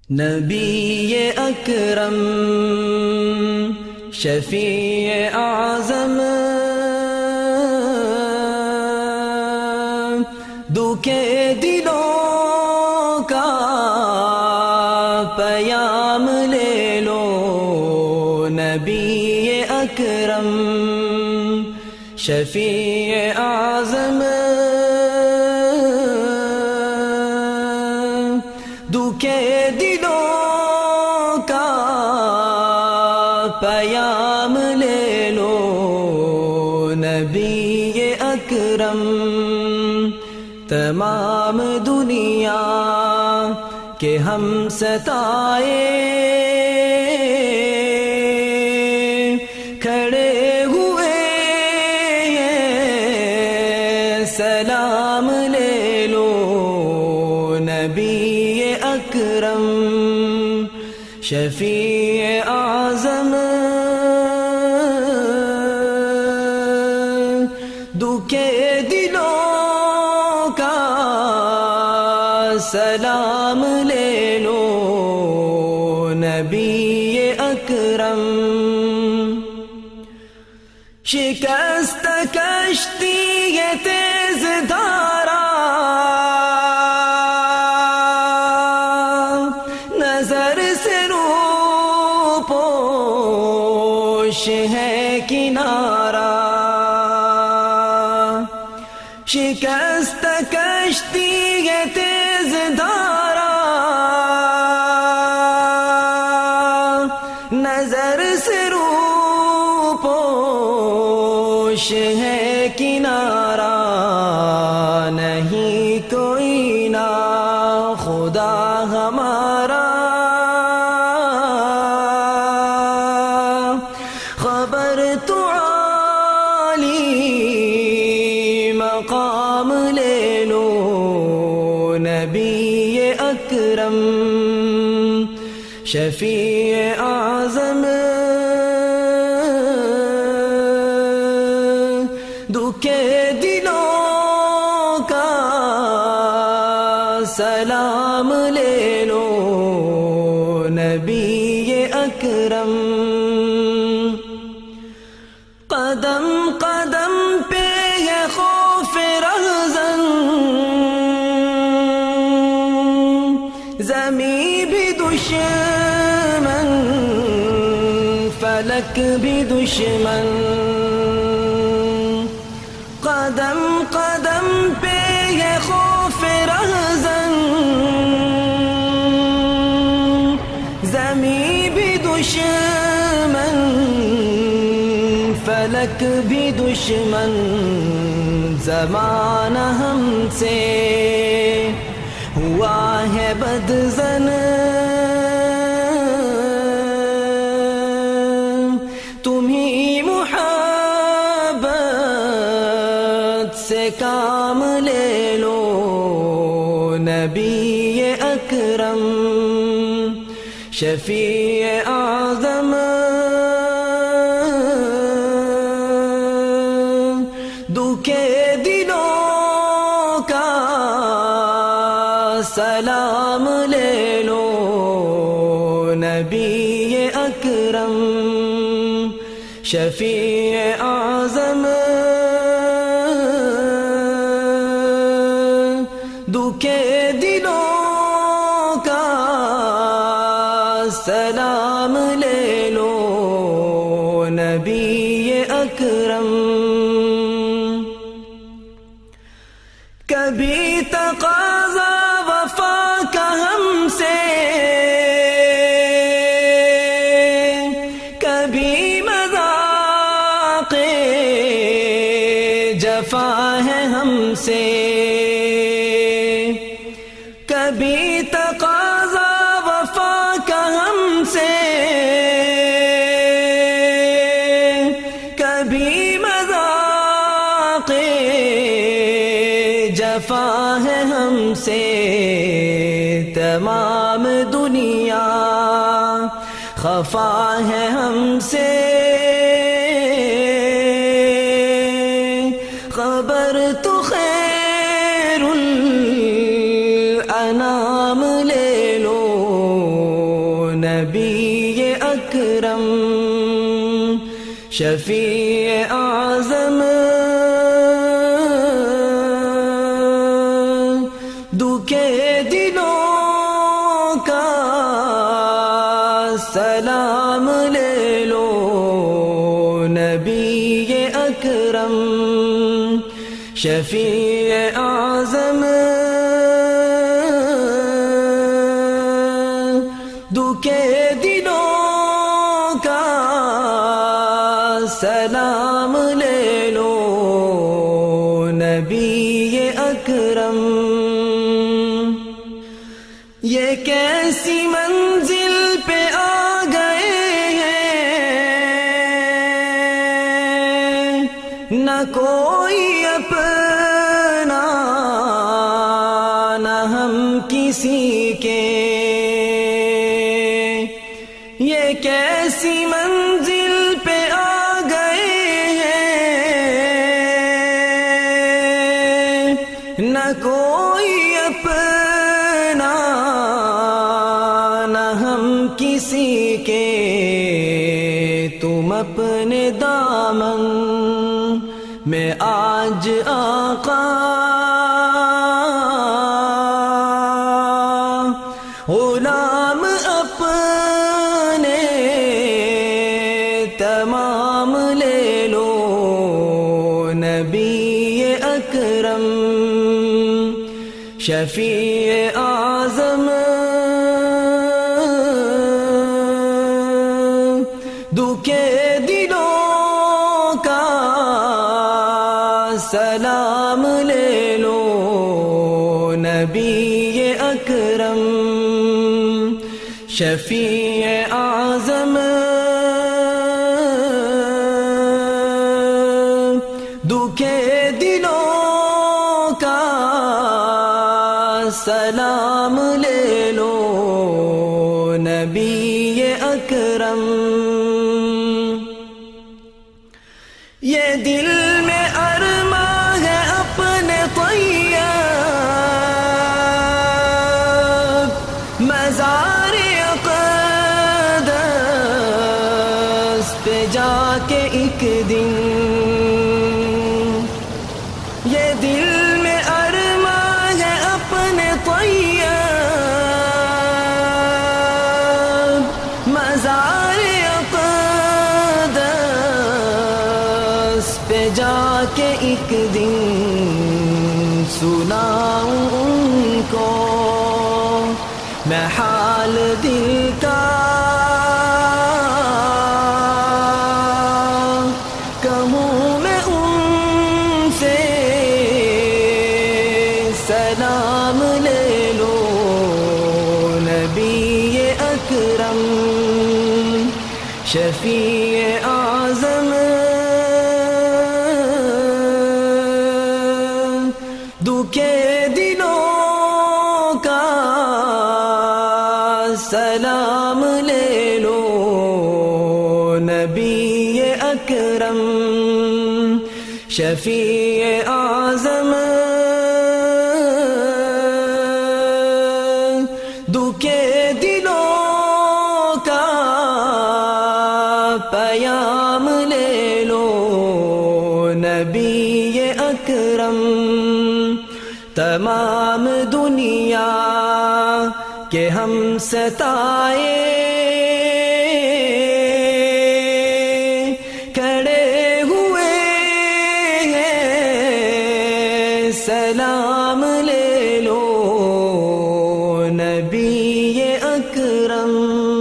نبی اکرم شفیع اعظم دکھے دلوں کا پیام لے لو نبی اکرم شفیع اعظم دکھے دلوں کا پیام لے لو نبی اکرم تمام دنیا کے ہم ستائے کھڑے ہوئے سلام لے لو نبی اکرم شفیع اعظم دکھے دلوں کا سلام لے لو نبی اکرم شکست کشتی یہ تیز دھارا نظر سے روپوش ہے کنارہ شکست کشتی یہ تیز دھارا نظر سے روپوش ہے کنارہ نہیں کوئی نا خدا ہمارا خبر تو عالی مقام لے لو نبی اکرم شفیع اعظم دکھے دلوں کا سلام لے لو نبی اکرم قدم قدم پہ یہ خوف رہزن زمین بھی دشمن فلک بھی دشمن قدم قدم پہ یہ خوف رہزن زمین بھی دشمن فلک بھی دشمن زمانہ ہم سے ہوا ہے بدظن تمہیں محبت سے کام لے لو نبی اکرم شفیع اعظم دکھے دلوں کا سلام لے لو نبی اکرم شفیع اعظم دکھے دلوں کا سلام لے لو نبی اکرم کبھی تقاضا وفا کا ہم سے کبھی مذاق جفا ہے ہم سے کبھی تقاضا وفا کا ہم سے کبھی مذاق جفا ہے ہم سے تمام دنیا خفا ہے ہم سے خبر تو خیر الانام لے لو نبی اکرم شفیع اعظم دکھے دلوں کا سلام لے لو نبی اکرم شفیع اعظم دکھے دلوں کا سلام لے لو نبی اکرم یہ کیسی منزل پہ آ گئے ہیں نہ کوئی اپنا نہ ہم کسی کے یہ کیسی منزل پہ آ گئے ہیں نہ کوئی اپنا نہ ہم کسی کے تم اپنے دامن میں آج آقا غلام اپنے تمام لے لو نبی اکرم شفیع اعظم دکھے دلوں کا سلام لے لو نبی اکرم شفیع اعظم دکھے دلوں کا سلام لے لو نبی اکرم یہ دل میں ارماں ہے اپنے طیب مزار اقدس پہ جا کے ایک دن یہ دل میں ارماں ہے اپنے طیب مزار اقدس پہ جا کے ایک دن سناؤں ان کو میں حال دل کا کہوں میں ان سے سلام لے لو نبی اکرم شفیع اعظم دکھے دلوں کا سلام لے لو نبی اکرم شفیع اعظم دکھے دلوں کا پیام لے لو نبی اکرم تمام دنیا کہ ہم ستائے کھڑے ہوئے ہیں سلام لے لو نبی اکرم